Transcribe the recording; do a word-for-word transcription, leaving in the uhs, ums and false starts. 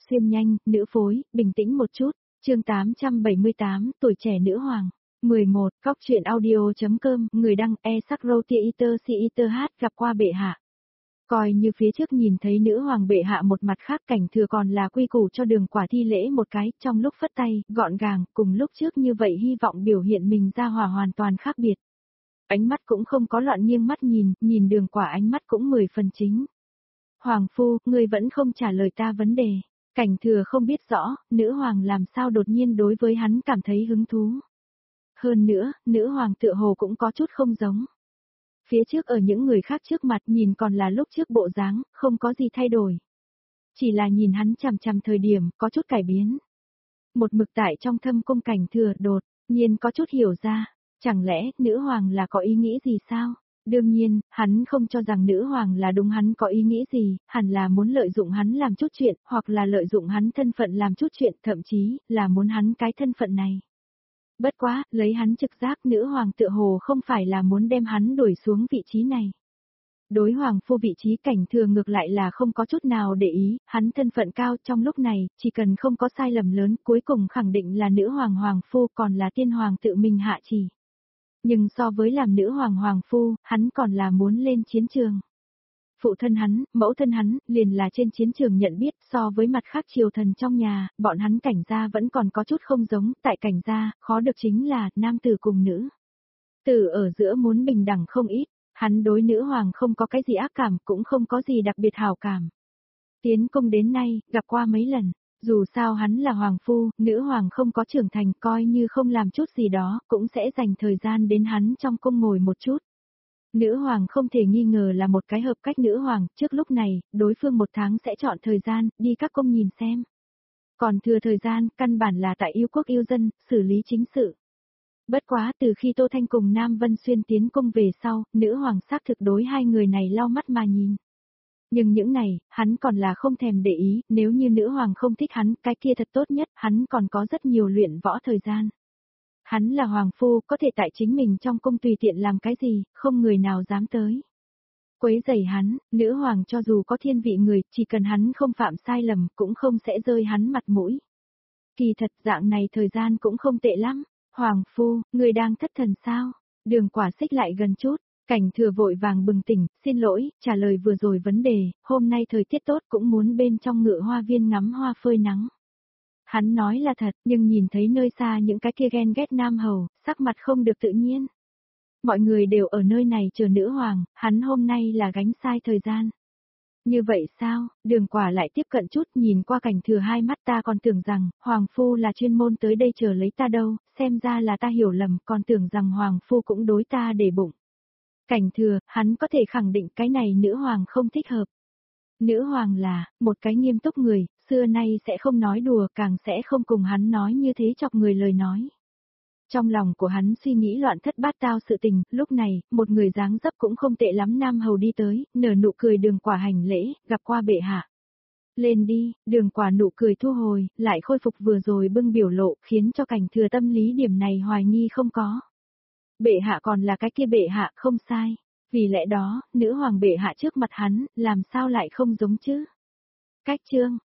xuyên nhanh, nữ phối, bình tĩnh một chút. Chương tám trăm bảy mươi tám, tuổi trẻ nữ hoàng. mười một, Góc truyện audio.com, người đăng e sắc roti iter si iter hát gặp qua bệ hạ. Coi như phía trước nhìn thấy nữ hoàng bệ hạ một mặt khác, Cảnh Thừa còn là quy củ cho Đường Quả thi lễ một cái, trong lúc phất tay, gọn gàng, cùng lúc trước như vậy hy vọng biểu hiện mình ra hòa hoàn toàn khác biệt. Ánh mắt cũng không có loạn nghiêng mắt nhìn, nhìn Đường Quả ánh mắt cũng mười phần chính. Hoàng phu, ngươi vẫn không trả lời ta vấn đề. Cảnh Thừa không biết rõ, nữ hoàng làm sao đột nhiên đối với hắn cảm thấy hứng thú. Hơn nữa, nữ hoàng tựa hồ cũng có chút không giống. Phía trước ở những người khác trước mặt nhìn còn là lúc trước bộ dáng, không có gì thay đổi. Chỉ là nhìn hắn chằm chằm thời điểm, có chút cải biến. Một mực tại trong thâm cung Cảnh Thừa đột nhiên có chút hiểu ra, chẳng lẽ nữ hoàng là có ý nghĩ gì sao? Đương nhiên, hắn không cho rằng nữ hoàng là đúng hắn có ý nghĩ gì, hẳn là muốn lợi dụng hắn làm chút chuyện, hoặc là lợi dụng hắn thân phận làm chút chuyện, thậm chí là muốn hắn cái thân phận này. Bất quá, lấy hắn trực giác nữ hoàng tựa hồ không phải là muốn đem hắn đuổi xuống vị trí này. Đối hoàng phu vị trí Cảnh Thừa ngược lại là không có chút nào để ý, hắn thân phận cao trong lúc này, chỉ cần không có sai lầm lớn cuối cùng khẳng định là nữ hoàng hoàng phu còn là tiên hoàng tự mình hạ chỉ. Nhưng so với làm nữ hoàng hoàng phu, hắn còn là muốn lên chiến trường. Phụ thân hắn, mẫu thân hắn, liền là trên chiến trường nhận biết so với mặt khác triều thần trong nhà, bọn hắn Cảnh gia vẫn còn có chút không giống, tại Cảnh gia, khó được chính là, nam tử cùng nữ. Tử ở giữa muốn bình đẳng không ít, hắn đối nữ hoàng không có cái gì ác cảm, cũng không có gì đặc biệt hảo cảm. Tiến cung đến nay, gặp qua mấy lần. Dù sao hắn là hoàng phu, nữ hoàng không có trưởng thành, coi như không làm chút gì đó, cũng sẽ dành thời gian đến hắn trong cung ngồi một chút. Nữ hoàng không thể nghi ngờ là một cái hợp cách nữ hoàng, trước lúc này, đối phương một tháng sẽ chọn thời gian, đi các cung nhìn xem. Còn thừa thời gian, căn bản là tại yêu quốc yêu dân, xử lý chính sự. Bất quá từ khi Tô Thanh cùng Nam Vân Xuyên tiến cung về sau, nữ hoàng xác thực đối hai người này lau mắt mà nhìn. Nhưng những này, hắn còn là không thèm để ý, nếu như nữ hoàng không thích hắn, cái kia thật tốt nhất, hắn còn có rất nhiều luyện võ thời gian. Hắn là hoàng phu, có thể tại chính mình trong cung tùy tiện làm cái gì, không người nào dám tới. Quấy rầy hắn, nữ hoàng cho dù có thiên vị người, chỉ cần hắn không phạm sai lầm, cũng không sẽ rơi hắn mặt mũi. Kỳ thật dạng này thời gian cũng không tệ lắm. Hoàng phu, người đang thất thần sao? Đường Quả xích lại gần chút. Cảnh Thừa vội vàng bừng tỉnh, xin lỗi, trả lời vừa rồi vấn đề, hôm nay thời tiết tốt cũng muốn bên trong ngự hoa viên ngắm hoa phơi nắng. Hắn nói là thật, nhưng nhìn thấy nơi xa những cái kia ghen ghét nam hầu, sắc mặt không được tự nhiên. Mọi người đều ở nơi này chờ nữ hoàng, hắn hôm nay là gánh sai thời gian. Như vậy sao, Đường Quả lại tiếp cận chút nhìn qua Cảnh Thừa hai mắt, ta còn tưởng rằng, hoàng phu là chuyên môn tới đây chờ lấy ta đâu, xem ra là ta hiểu lầm, còn tưởng rằng hoàng phu cũng đối ta để bụng. Cảnh Thừa, hắn có thể khẳng định cái này nữ hoàng không thích hợp. Nữ hoàng là, một cái nghiêm túc người, xưa nay sẽ không nói đùa, càng sẽ không cùng hắn nói như thế chọc người lời nói. Trong lòng của hắn suy nghĩ loạn thất bát tao sự tình, lúc này, một người dáng dấp cũng không tệ lắm nam hầu đi tới, nở nụ cười Đường Quả hành lễ, gặp qua bệ hạ. Lên đi, Đường Quả nụ cười thu hồi, lại khôi phục vừa rồi bưng biểu lộ, khiến cho Cảnh Thừa tâm lý điểm này hoài nghi không có. Bệ hạ còn là cái kia bệ hạ, không sai. Vì lẽ đó, nữ hoàng bệ hạ trước mặt hắn, làm sao lại không giống chứ? Cách chương,